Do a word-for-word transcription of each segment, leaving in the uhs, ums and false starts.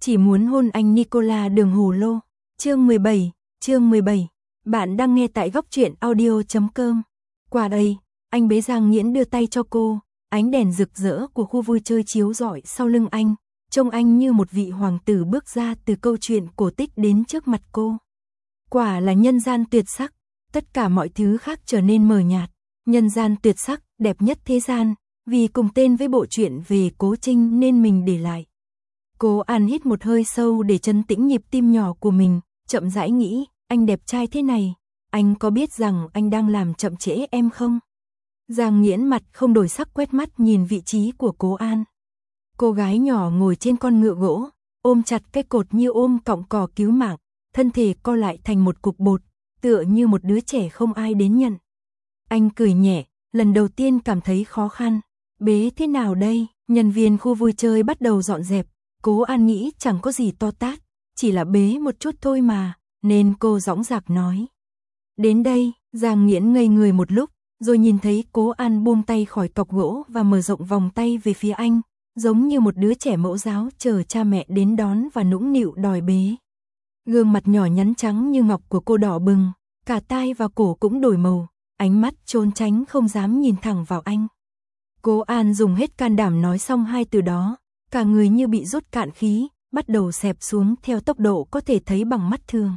chỉ muốn hôn anh Nicola đường hồ lô. Chương mười bảy, chương mười bảy. Bạn đang nghe tại góc truyện audio chấm com. Qua đây, anh bế Giang Nghiễn đưa tay cho cô, ánh đèn rực rỡ của khu vui chơi chiếu rọi sau lưng anh, trông anh như một vị hoàng tử bước ra từ câu chuyện cổ tích đến trước mặt cô. Quả là nhân gian tuyệt sắc, tất cả mọi thứ khác trở nên mờ nhạt. Nhân gian tuyệt sắc, đẹp nhất thế gian, vì cùng tên với bộ truyện về Cố Trinh nên mình để lại. Cố An hít một hơi sâu để trấn tĩnh nhịp tim nhỏ của mình, chậm rãi nghĩ, anh đẹp trai thế này, anh có biết rằng anh đang làm chậm trễ em không? Giang Nghiễn mặt không đổi sắc quét mắt nhìn vị trí của Cố An. Cô gái nhỏ ngồi trên con ngựa gỗ, ôm chặt cái cột như ôm cọng cỏ cứu mạng, thân thể co lại thành một cục bột, tựa như một đứa trẻ không ai đến nhận. Anh cười nhẹ, lần đầu tiên cảm thấy khó khăn. Bế thế nào đây? Nhân viên khu vui chơi bắt đầu dọn dẹp. Cố An nghĩ chẳng có gì to tát, chỉ là bế một chút thôi mà, nên cô dõng dạc nói. Đến đây, Giang Nghiễn ngây người một lúc, rồi nhìn thấy Cố An buông tay khỏi cọc gỗ và mở rộng vòng tay về phía anh, giống như một đứa trẻ mẫu giáo chờ cha mẹ đến đón và nũng nịu đòi bế. Gương mặt nhỏ nhắn trắng như ngọc của cô đỏ bừng, cả tai và cổ cũng đổi màu, ánh mắt trốn tránh không dám nhìn thẳng vào anh. Cố An dùng hết can đảm nói xong hai từ đó, cả người như bị rút cạn khí, bắt đầu xẹp xuống theo tốc độ có thể thấy bằng mắt thường.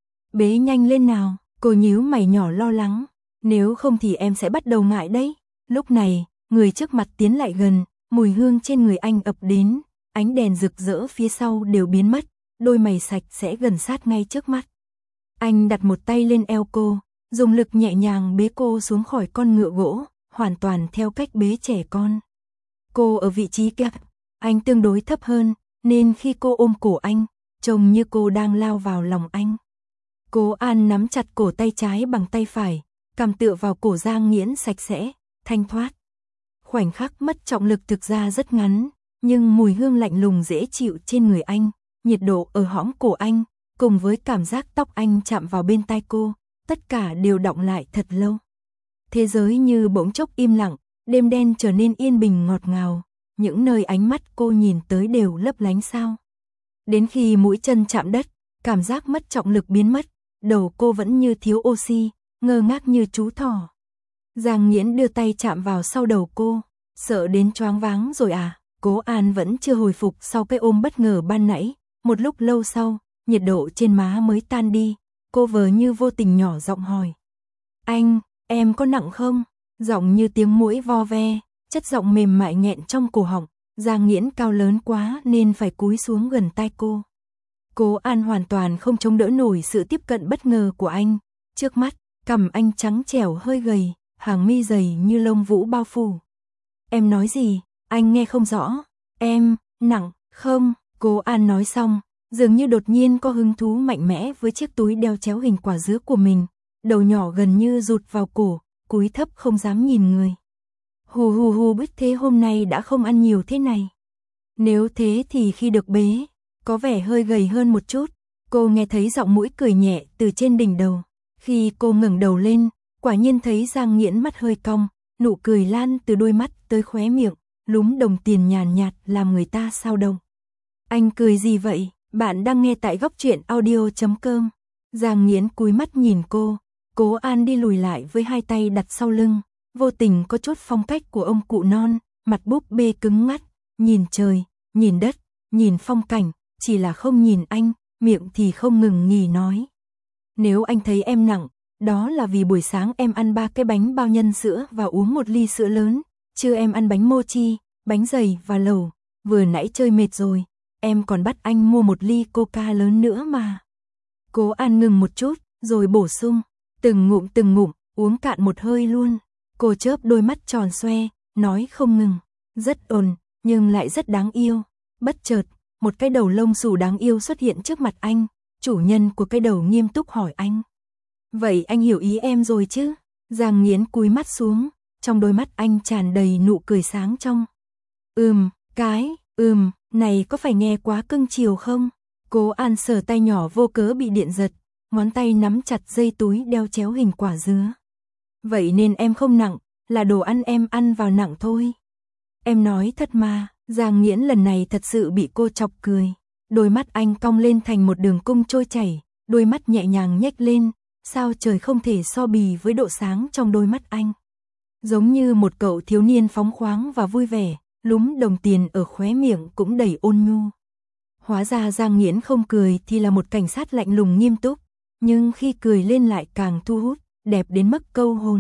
Bế nhanh lên nào, cô nhíu mày nhỏ lo lắng, nếu không thì em sẽ bắt đầu ngại đấy. Lúc này, người trước mặt tiến lại gần, mùi hương trên người anh ập đến, ánh đèn rực rỡ phía sau đều biến mất, đôi mày sạch sẽ gần sát ngay trước mắt. Anh đặt một tay lên eo cô, dùng lực nhẹ nhàng bế cô xuống khỏi con ngựa gỗ, hoàn toàn theo cách bế trẻ con. Cô ở vị trí kia, anh tương đối thấp hơn, nên khi cô ôm cổ anh, trông như cô đang lao vào lòng anh. Cố An nắm chặt cổ tay trái bằng tay phải, cằm tựa vào cổ Giang Nghiễn sạch sẽ, thanh thoát. Khoảnh khắc mất trọng lực thực ra rất ngắn, nhưng mùi hương lạnh lùng dễ chịu trên người anh, nhiệt độ ở hõm cổ anh, cùng với cảm giác tóc anh chạm vào bên tai cô, tất cả đều đọng lại thật lâu. Thế giới như bỗng chốc im lặng, đêm đen trở nên yên bình ngọt ngào, những nơi ánh mắt cô nhìn tới đều lấp lánh sao. Đến khi mũi chân chạm đất, cảm giác mất trọng lực biến mất, đầu cô vẫn như thiếu oxy, ngơ ngác như chú thỏ. Giang Nghiễn đưa tay chạm vào sau đầu cô, sợ đến choáng váng rồi à? Cố An vẫn chưa hồi phục sau cái ôm bất ngờ ban nãy, một lúc lâu sau, nhiệt độ trên má mới tan đi, cô vờ như vô tình nhỏ giọng hỏi. Anh, em có nặng không? Giọng như tiếng muỗi vo ve, chất giọng mềm mại nghẹn trong cổ họng, Giang Nghiễn cao lớn quá nên phải cúi xuống gần tai cô. Cố An hoàn toàn không chống đỡ nổi sự tiếp cận bất ngờ của anh, trước mắt, cằm anh trắng trẻo hơi gầy, hàng mi dày như lông vũ bao phủ. Em nói gì? Anh nghe không rõ. Em, nặng, không? Cố An nói xong, dường như đột nhiên có hứng thú mạnh mẽ với chiếc túi đeo chéo hình quả dứa của mình, đầu nhỏ gần như rụt vào cổ, cúi thấp không dám nhìn người. Hù hù hù biết thế hôm nay đã không ăn nhiều thế này. Nếu thế thì khi được bế, có vẻ hơi gầy hơn một chút. Cô nghe thấy giọng mũi cười nhẹ từ trên đỉnh đầu. Khi cô ngẩng đầu lên, quả nhiên thấy Giang Nghiễn mắt hơi cong, nụ cười lan từ đôi mắt tới khóe miệng, lúm đồng tiền nhàn nhạt làm người ta sao động. Anh cười gì vậy? Bạn đang nghe tại góc truyện audio chấm com. Giang Nghiễn cúi mắt nhìn cô, Cố An đi lùi lại với hai tay đặt sau lưng, vô tình có chút phong cách của ông cụ non, mặt búp bê cứng ngắt, nhìn trời, nhìn đất, nhìn phong cảnh, chỉ là không nhìn anh, miệng thì không ngừng nghỉ nói. Nếu anh thấy em nặng, đó là vì buổi sáng em ăn ba cái bánh bao nhân sữa và uống một ly sữa lớn, trưa em ăn bánh mochi, bánh dày và lẩu, vừa nãy chơi mệt rồi, em còn bắt anh mua một ly coca lớn nữa mà. Cố An ngừng một chút, rồi bổ sung, từng ngụm từng ngụm, uống cạn một hơi luôn. Cô chớp đôi mắt tròn xoe, nói không ngừng, rất ồn, nhưng lại rất đáng yêu. Bất chợt, một cái đầu lông xù đáng yêu xuất hiện trước mặt anh, chủ nhân của cái đầu nghiêm túc hỏi anh. Vậy anh hiểu ý em rồi chứ? Giang Nghiễn cúi mắt xuống, trong đôi mắt anh tràn đầy nụ cười sáng trong. Ừm, cái, ừm, này có phải nghe quá cưng chiều không? Cố An sờ tay nhỏ vô cớ bị điện giật, ngón tay nắm chặt dây túi đeo chéo hình quả dứa. Vậy nên em không nặng, là đồ ăn em ăn vào nặng thôi. Em nói thật mà, Giang Nghiễn lần này thật sự bị cô chọc cười. đôi mắt anh cong lên thành một đường cung trôi chảy, đôi mắt nhẹ nhàng nhếch lên, sao trời không thể so bì với độ sáng trong đôi mắt anh. Giống như một cậu thiếu niên phóng khoáng và vui vẻ, lúm đồng tiền ở khóe miệng cũng đầy ôn nhu. Hóa ra Giang Nghiễn không cười thì là một cảnh sát lạnh lùng nghiêm túc, nhưng khi cười lên lại càng thu hút, đẹp đến mức câu hồn.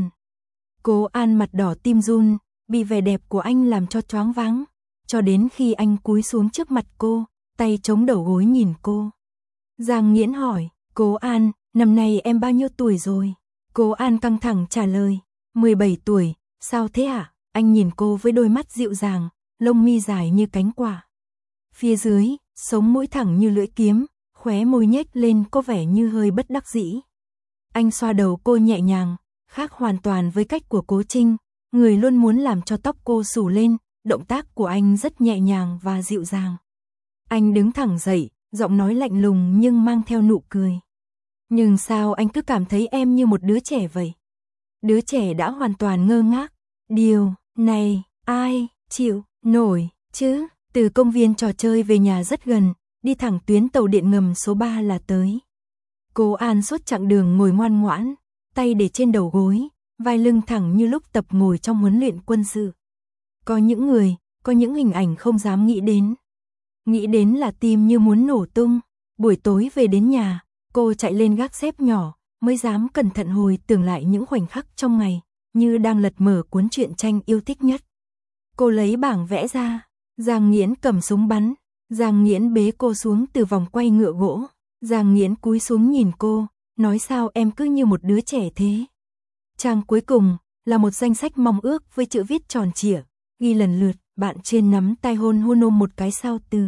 Cố An mặt đỏ tim run, bị vẻ đẹp của anh làm cho choáng váng, cho đến khi anh cúi xuống trước mặt cô, tay chống đầu gối nhìn cô. Giang Nghiễn hỏi, Cố An, năm nay em bao nhiêu tuổi rồi? Cố An căng thẳng trả lời, mười bảy tuổi, sao thế hả? Anh nhìn cô với đôi mắt dịu dàng, lông mi dài như cánh quả. Phía dưới, sống mũi thẳng như lưỡi kiếm, khóe môi nhếch lên có vẻ như hơi bất đắc dĩ. Anh xoa đầu cô nhẹ nhàng, khác hoàn toàn với cách của Cố Trinh, người luôn muốn làm cho tóc cô xù lên, động tác của anh rất nhẹ nhàng và dịu dàng. Anh đứng thẳng dậy, giọng nói lạnh lùng nhưng mang theo nụ cười. Nhưng sao anh cứ cảm thấy em như một đứa trẻ vậy? Đứa trẻ đã hoàn toàn ngơ ngác. Điều này, ai chịu nổi chứ? Từ công viên trò chơi về nhà rất gần, đi thẳng tuyến tàu điện ngầm số ba là tới. Cố An suốt chặng đường ngồi ngoan ngoãn, tay để trên đầu gối, vai lưng thẳng như lúc tập ngồi trong huấn luyện quân sự. Có những người, có những hình ảnh không dám nghĩ đến. Nghĩ đến là tim như muốn nổ tung. Buổi tối về đến nhà, cô chạy lên gác xếp nhỏ, mới dám cẩn thận hồi tưởng lại những khoảnh khắc trong ngày, như đang lật mở cuốn truyện tranh yêu thích nhất. Cô lấy bảng vẽ ra, Giang Nghiễn cầm súng bắn, Giang Nghiễn bế cô xuống từ vòng quay ngựa gỗ, Giang Nghiễn cúi xuống nhìn cô, nói sao em cứ như một đứa trẻ thế. Trang cuối cùng là một danh sách mong ước với chữ viết tròn trịa, ghi lần lượt, bạn trên nắm tay hôn hôn ôm một cái sau từ.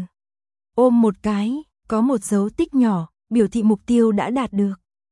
Ôm một cái, có một dấu tích nhỏ, biểu thị mục tiêu đã đạt được.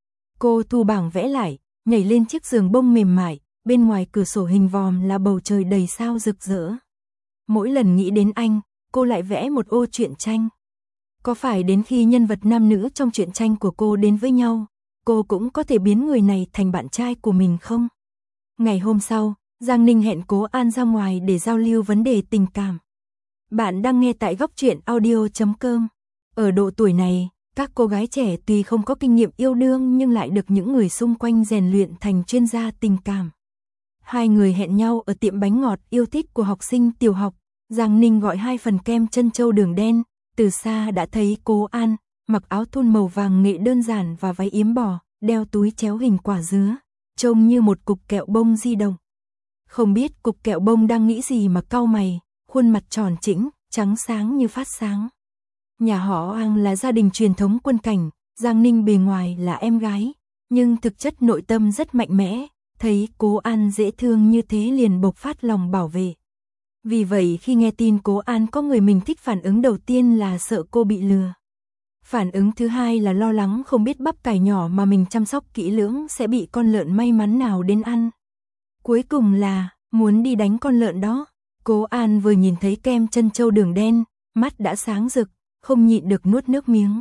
Cô thu bảng vẽ lại, nhảy lên chiếc giường bông mềm mại, bên ngoài cửa sổ hình vòm là bầu trời đầy sao rực rỡ. Mỗi lần nghĩ đến anh, cô lại vẽ một ô truyện tranh. Có phải đến khi nhân vật nam nữ trong truyện tranh của cô đến với nhau, cô cũng có thể biến người này thành bạn trai của mình không? Ngày hôm sau, Giang Ninh hẹn Cố An ra ngoài để giao lưu vấn đề tình cảm. Bạn đang nghe tại góc truyện audio chấm com. Ở độ tuổi này, các cô gái trẻ tuy không có kinh nghiệm yêu đương nhưng lại được những người xung quanh rèn luyện thành chuyên gia tình cảm. Hai người hẹn nhau ở tiệm bánh ngọt yêu thích của học sinh tiểu học. Giang Ninh gọi hai phần kem trân châu đường đen, từ xa đã thấy Cố An, mặc áo thun màu vàng nghệ đơn giản và váy yếm bò, đeo túi chéo hình quả dứa, trông như một cục kẹo bông di động. Không biết cục kẹo bông đang nghĩ gì mà cau mày, khuôn mặt tròn trĩnh, trắng sáng như phát sáng. Nhà họ Ang là gia đình truyền thống quân cảnh, Giang Ninh bề ngoài là em gái, nhưng thực chất nội tâm rất mạnh mẽ, thấy Cố An dễ thương như thế liền bộc phát lòng bảo vệ. Vì vậy khi nghe tin Cố An có người mình thích, phản ứng đầu tiên là sợ cô bị lừa. Phản ứng thứ hai là lo lắng không biết bắp cải nhỏ mà mình chăm sóc kỹ lưỡng sẽ bị con lợn may mắn nào đến ăn. Cuối cùng là muốn đi đánh con lợn đó. Cố An vừa nhìn thấy kem trân châu đường đen, mắt đã sáng rực, không nhịn được nuốt nước miếng.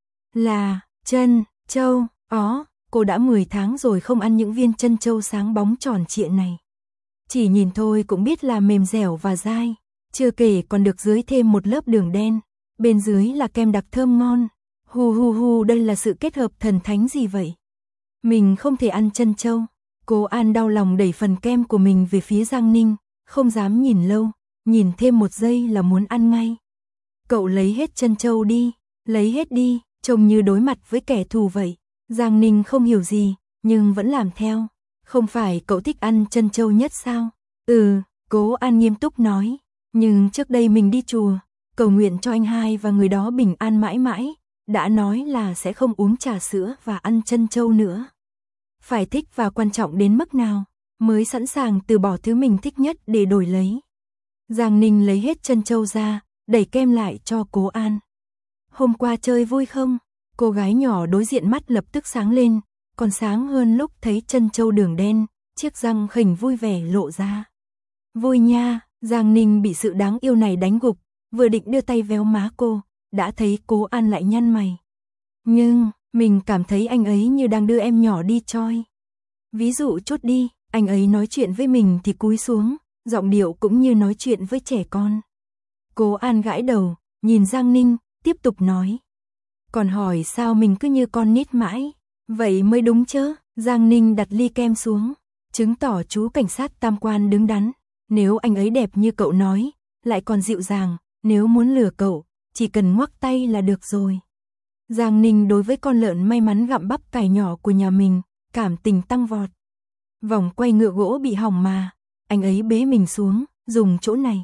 Là trân châu, ó, cô đã mười tháng rồi không ăn những viên trân châu sáng bóng tròn trịa này. Chỉ nhìn thôi cũng biết là mềm dẻo và dai, chưa kể còn được dưới thêm một lớp đường đen, bên dưới là kem đặc thơm ngon. Hu hu hu, đây là sự kết hợp thần thánh gì vậy? Mình không thể ăn trân châu. Cố An đau lòng đẩy phần kem của mình về phía Giang Ninh, không dám nhìn lâu, nhìn thêm một giây là muốn ăn ngay. Cậu lấy hết trân châu đi, lấy hết đi, trông như đối mặt với kẻ thù vậy. Giang Ninh không hiểu gì, nhưng vẫn làm theo. Không phải cậu thích ăn trân châu nhất sao? Ừ, Cố An nghiêm túc nói. Nhưng trước đây mình đi chùa, cầu nguyện cho anh hai và người đó bình an mãi mãi, đã nói là sẽ không uống trà sữa và ăn trân châu nữa. Phải thích và quan trọng đến mức nào, mới sẵn sàng từ bỏ thứ mình thích nhất để đổi lấy. Giang Ninh lấy hết trân châu ra, đẩy kem lại cho Cố An. Hôm qua chơi vui không? Cô gái nhỏ đối diện mắt lập tức sáng lên, còn sáng hơn lúc thấy trân châu đường đen, chiếc răng khỉnh vui vẻ lộ ra. Vui nha. Giang Ninh bị sự đáng yêu này đánh gục, vừa định đưa tay véo má cô, đã thấy Cố An lại nhăn mày. Nhưng, mình cảm thấy anh ấy như đang đưa em nhỏ đi choi. Ví dụ chút đi, anh ấy nói chuyện với mình thì cúi xuống, giọng điệu cũng như nói chuyện với trẻ con. Cố An gãi đầu, nhìn Giang Ninh, tiếp tục nói. Còn hỏi sao mình cứ như con nít mãi, vậy mới đúng chứ. Giang Ninh đặt ly kem xuống, chứng tỏ chú cảnh sát tam quan đứng đắn. Nếu anh ấy đẹp như cậu nói, lại còn dịu dàng, nếu muốn lừa cậu, chỉ cần ngoắc tay là được rồi. Giang Ninh đối với con lợn may mắn gặm bắp cải nhỏ của nhà mình, cảm tình tăng vọt. Vòng quay ngựa gỗ bị hỏng mà, anh ấy bế mình xuống, dùng chỗ này.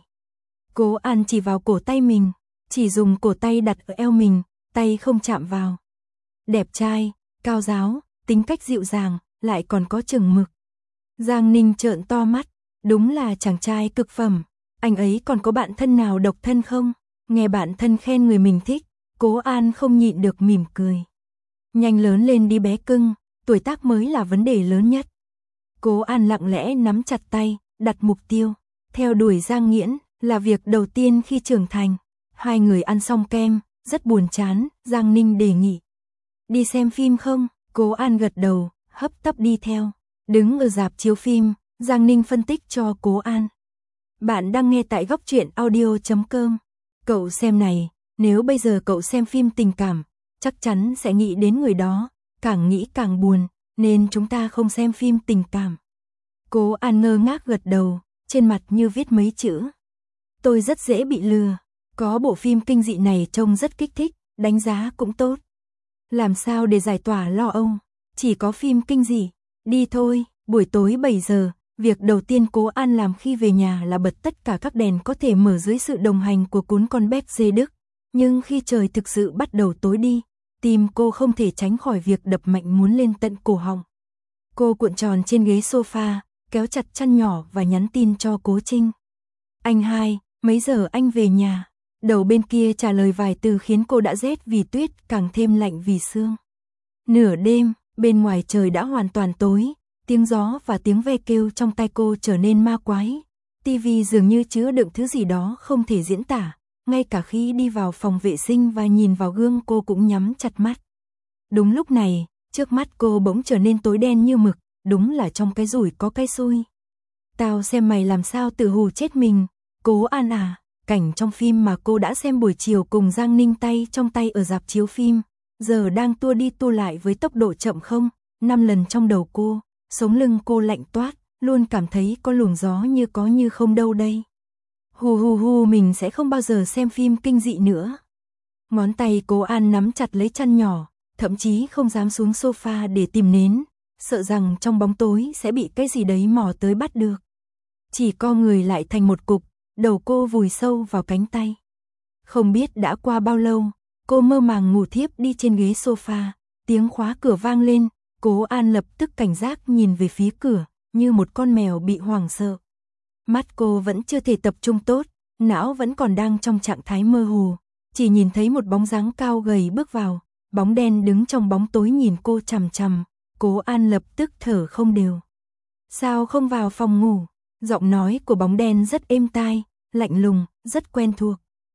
Cố An chỉ vào cổ tay mình, chỉ dùng cổ tay đặt ở eo mình, tay không chạm vào. Đẹp trai, cao ráo, tính cách dịu dàng, lại còn có chừng mực. Giang Ninh trợn to mắt, đúng là chàng trai cực phẩm. Anh ấy còn có bạn thân nào độc thân không? Nghe bạn thân khen người mình thích, Cố An không nhịn được mỉm cười. Nhanh lớn lên đi bé cưng, tuổi tác mới là vấn đề lớn nhất. Cố An lặng lẽ nắm chặt tay, đặt mục tiêu. Theo đuổi Giang Nghiễn là việc đầu tiên khi trưởng thành. Hai người ăn xong kem, rất buồn chán, Giang Ninh đề nghị. Đi xem phim không? Cố An gật đầu, hấp tấp đi theo. Đứng ở rạp chiếu phim, Giang Ninh phân tích cho Cố An. Bạn đang nghe tại góc truyện audio chấm com. Cậu xem này, nếu bây giờ cậu xem phim tình cảm, chắc chắn sẽ nghĩ đến người đó, càng nghĩ càng buồn, nên chúng ta không xem phim tình cảm. Cố An ngơ ngác gật đầu, trên mặt như viết mấy chữ. Tôi rất dễ bị lừa, có bộ phim kinh dị này trông rất kích thích, đánh giá cũng tốt. Làm sao để giải tỏa lo âu, chỉ có phim kinh dị, đi thôi. Buổi tối bảy giờ, việc đầu tiên Cố An làm khi về nhà là bật tất cả các đèn có thể mở dưới sự đồng hành của cún con béc dê Đức. Nhưng khi trời thực sự bắt đầu tối đi, tim cô không thể tránh khỏi việc đập mạnh muốn lên tận cổ họng. Cô cuộn tròn trên ghế sofa, kéo chặt chăn nhỏ và nhắn tin cho Cố Trinh. Anh hai, mấy giờ anh về nhà? Đầu bên kia trả lời vài từ khiến cô đã rét vì tuyết, càng thêm lạnh vì sương. Nửa đêm, bên ngoài trời đã hoàn toàn tối, tiếng gió và tiếng ve kêu trong tai cô trở nên ma quái. Tivi dường như chứa đựng thứ gì đó không thể diễn tả, ngay cả khi đi vào phòng vệ sinh và nhìn vào gương cô cũng nhắm chặt mắt. Đúng lúc này, trước mắt cô bỗng trở nên tối đen như mực, đúng là trong cái rủi có cái xui. Tao xem mày làm sao tự hù chết mình, Cố An à. Cảnh trong phim mà cô đã xem buổi chiều cùng Giang Ninh tay trong tay ở rạp chiếu phim, giờ đang tua đi tua lại với tốc độ chậm không, năm lần trong đầu cô, sống lưng cô lạnh toát, luôn cảm thấy có luồng gió như có như không đâu đây. Hù hù hù, mình sẽ không bao giờ xem phim kinh dị nữa. Ngón tay Cố An nắm chặt lấy chăn nhỏ, thậm chí không dám xuống sofa để tìm nến, sợ rằng trong bóng tối sẽ bị cái gì đấy mò tới bắt được. Chỉ co người lại thành một cục, đầu cô vùi sâu vào cánh tay. Không biết đã qua bao lâu, cô mơ màng ngủ thiếp đi trên ghế sofa, tiếng khóa cửa vang lên, Cố An lập tức cảnh giác nhìn về phía cửa, như một con mèo bị hoảng sợ. Mắt cô vẫn chưa thể tập trung tốt, não vẫn còn đang trong trạng thái mơ hồ, chỉ nhìn thấy một bóng dáng cao gầy bước vào, bóng đen đứng trong bóng tối nhìn cô chằm chằm, Cố An lập tức thở không đều. Sao không vào phòng ngủ? Giọng nói của bóng đen rất êm tai, lạnh lùng, rất quen thuộc.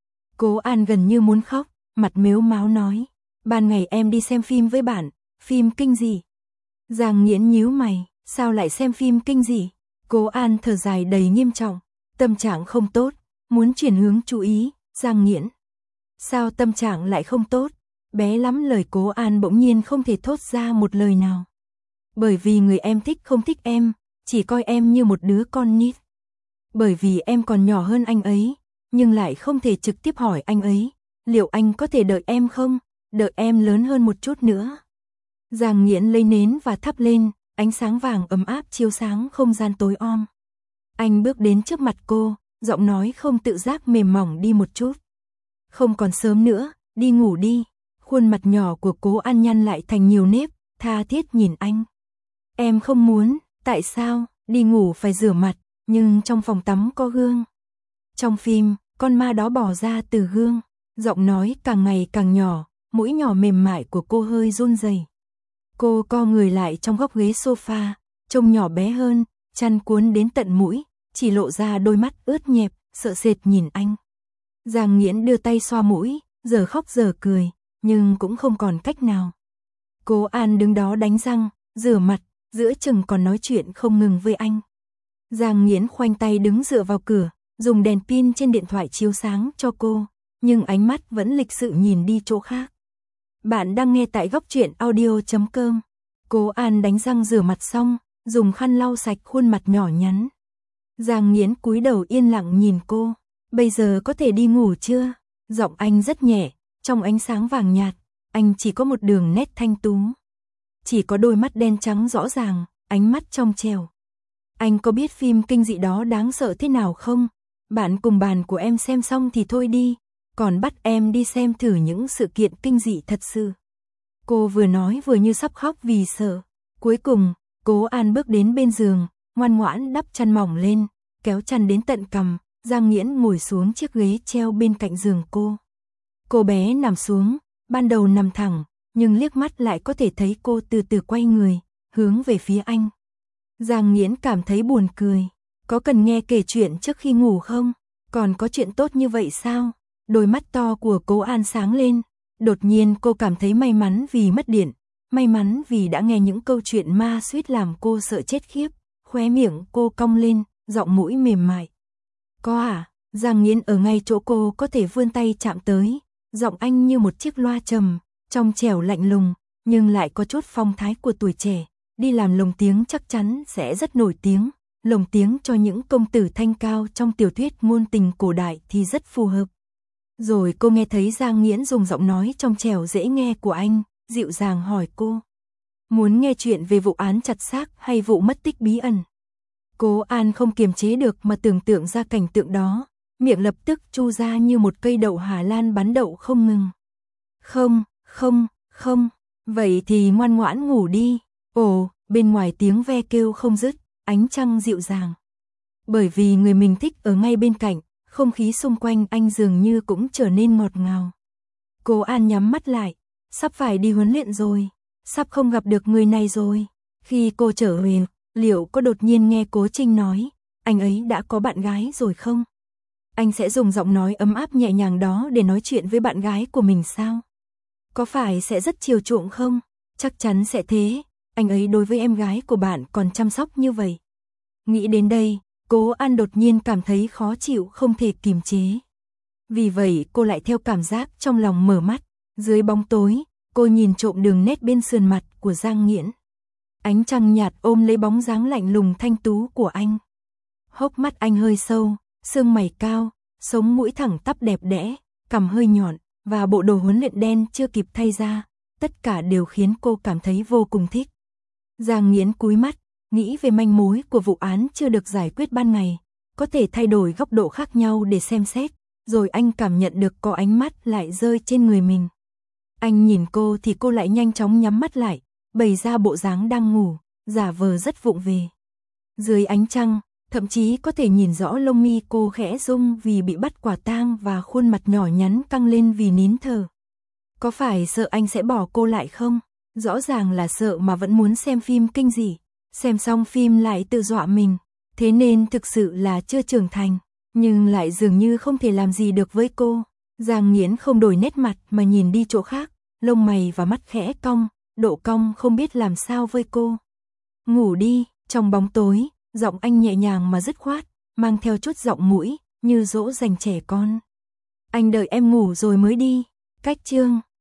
Cố An gần như muốn khóc, mặt mếu máo nói, ban ngày em đi xem phim với bạn, phim kinh dị. Giang Nghiễn nhíu mày, sao lại xem phim kinh dị? Cố An thở dài đầy nghiêm trọng, tâm trạng không tốt, muốn chuyển hướng chú ý. Giang Nghiễn, sao tâm trạng lại không tốt? Bé lắm lời Cố An bỗng nhiên không thể thốt ra một lời nào. Bởi vì người em thích không thích em, chỉ coi em như một đứa con nít. Bởi vì em còn nhỏ hơn anh ấy, nhưng lại không thể trực tiếp hỏi anh ấy, liệu anh có thể đợi em không, đợi em lớn hơn một chút nữa. Giang Nghiễn lấy nến và thắp lên, ánh sáng vàng ấm áp chiếu sáng không gian tối om. Anh bước đến trước mặt cô, giọng nói không tự giác mềm mỏng đi một chút. Không còn sớm nữa, đi ngủ đi. Khuôn mặt nhỏ của Cố An nhăn lại thành nhiều nếp, tha thiết nhìn anh. Em không muốn, tại sao? Đi ngủ phải rửa mặt, nhưng trong phòng tắm có gương. Trong phim, con ma đó bò ra từ gương, giọng nói càng ngày càng nhỏ, mũi nhỏ mềm mại của cô hơi run rẩy. Cô co người lại trong góc ghế sofa, trông nhỏ bé hơn, chăn cuốn đến tận mũi, chỉ lộ ra đôi mắt ướt nhẹp, sợ sệt nhìn anh. Giang Nghiễn đưa tay xoa mũi, giờ khóc giờ cười, nhưng cũng không còn cách nào. Cố An đứng đó đánh răng, rửa mặt, giữa chừng còn nói chuyện không ngừng với anh. Giang Nghiễn khoanh tay đứng dựa vào cửa, dùng đèn pin trên điện thoại chiếu sáng cho cô. nhưng ánh mắt vẫn lịch sự nhìn đi chỗ khác. Bạn đang nghe tại góc truyện audio chấm com. Cố An đánh răng rửa mặt xong, dùng khăn lau sạch khuôn mặt nhỏ nhắn. Giang Nghiễn cúi đầu yên lặng nhìn cô. Bây giờ có thể đi ngủ chưa? Giọng anh rất nhẹ, trong ánh sáng vàng nhạt, anh chỉ có một đường nét thanh tú. Chỉ có đôi mắt đen trắng rõ ràng, ánh mắt trong trẻo. Anh có biết phim kinh dị đó đáng sợ thế nào không? Bạn cùng bàn của em xem xong thì thôi đi, còn bắt em đi xem thử những sự kiện kinh dị thật sự. Cô vừa nói vừa như sắp khóc vì sợ. Cuối cùng, Cố An bước đến bên giường, ngoan ngoãn đắp chăn mỏng lên, kéo chăn đến tận cằm. Giang Nghiễn ngồi xuống chiếc ghế treo bên cạnh giường cô. Cô bé nằm xuống, ban đầu nằm thẳng, nhưng liếc mắt lại có thể thấy cô từ từ quay người, hướng về phía anh. Giang Nghiễn cảm thấy buồn cười. Có cần nghe kể chuyện trước khi ngủ không? Còn có chuyện tốt như vậy sao? Đôi mắt to của Cố An sáng lên. Đột nhiên cô cảm thấy may mắn vì mất điện. May mắn vì đã nghe những câu chuyện ma suýt làm cô sợ chết khiếp. Khóe miệng cô cong lên, giọng mũi mềm mại. Có à? Giang Nghiễn ở ngay chỗ cô có thể vươn tay chạm tới. Giọng anh như một chiếc loa trầm, trong trẻo lạnh lùng, nhưng lại có chút phong thái của tuổi trẻ. Đi làm lồng tiếng chắc chắn sẽ rất nổi tiếng. Lồng tiếng cho những công tử thanh cao trong tiểu thuyết ngôn tình cổ đại thì rất phù hợp. Rồi cô nghe thấy Giang Nghiễn dùng giọng nói trong trẻo dễ nghe của anh, dịu dàng hỏi cô. Muốn nghe chuyện về vụ án chặt xác hay vụ mất tích bí ẩn? Cố An không kiềm chế được mà tưởng tượng ra cảnh tượng đó, miệng lập tức chu ra như một cây đậu Hà Lan bắn đậu không ngừng. Không, không, không, vậy thì ngoan ngoãn ngủ đi. Ồ, bên ngoài tiếng ve kêu không dứt, ánh trăng dịu dàng. Bởi vì người mình thích ở ngay bên cạnh, không khí xung quanh anh dường như cũng trở nên ngọt ngào. Cố An nhắm mắt lại, sắp phải đi huấn luyện rồi, sắp không gặp được người này rồi. Khi cô trở về, liệu có đột nhiên nghe Cố Trinh nói, anh ấy đã có bạn gái rồi không? Anh sẽ dùng giọng nói ấm áp nhẹ nhàng đó để nói chuyện với bạn gái của mình sao? Có phải sẽ rất chiều chuộng không? Chắc chắn sẽ thế, anh ấy đối với em gái của bạn còn chăm sóc như vậy. Nghĩ đến đây, Cố An đột nhiên cảm thấy khó chịu không thể kìm chế. Vì vậy cô lại theo cảm giác trong lòng mở mắt, dưới bóng tối, cô nhìn trộm đường nét bên sườn mặt của Giang Nghiễn. Ánh trăng nhạt ôm lấy bóng dáng lạnh lùng thanh tú của anh. Hốc mắt anh hơi sâu, sương mày cao, sống mũi thẳng tắp đẹp đẽ, cằm hơi nhọn, và bộ đồ huấn luyện đen chưa kịp thay ra, tất cả đều khiến cô cảm thấy vô cùng thích. Giang Nghiễn cúi mắt, nghĩ về manh mối của vụ án chưa được giải quyết ban ngày, có thể thay đổi góc độ khác nhau để xem xét, rồi anh cảm nhận được có ánh mắt lại rơi trên người mình. Anh nhìn cô thì cô lại nhanh chóng nhắm mắt lại, bày ra bộ dáng đang ngủ, giả vờ rất vụng về. Dưới ánh trăng, thậm chí có thể nhìn rõ lông mi cô khẽ rung vì bị bắt quả tang và khuôn mặt nhỏ nhắn căng lên vì nín thở. Có phải sợ anh sẽ bỏ cô lại không? Rõ ràng là sợ mà vẫn muốn xem phim kinh dị, xem xong phim lại tự dọa mình, thế nên thực sự là chưa trưởng thành, nhưng lại dường như không thể làm gì được với cô. Giang Nghiễn không đổi nét mặt mà nhìn đi chỗ khác, lông mày và mắt khẽ cong, độ cong không biết làm sao với cô. Ngủ đi, trong bóng tối, giọng anh nhẹ nhàng mà dứt khoát, mang theo chút giọng mũi, như dỗ dành trẻ con. Anh đợi em ngủ rồi mới đi. Cách chương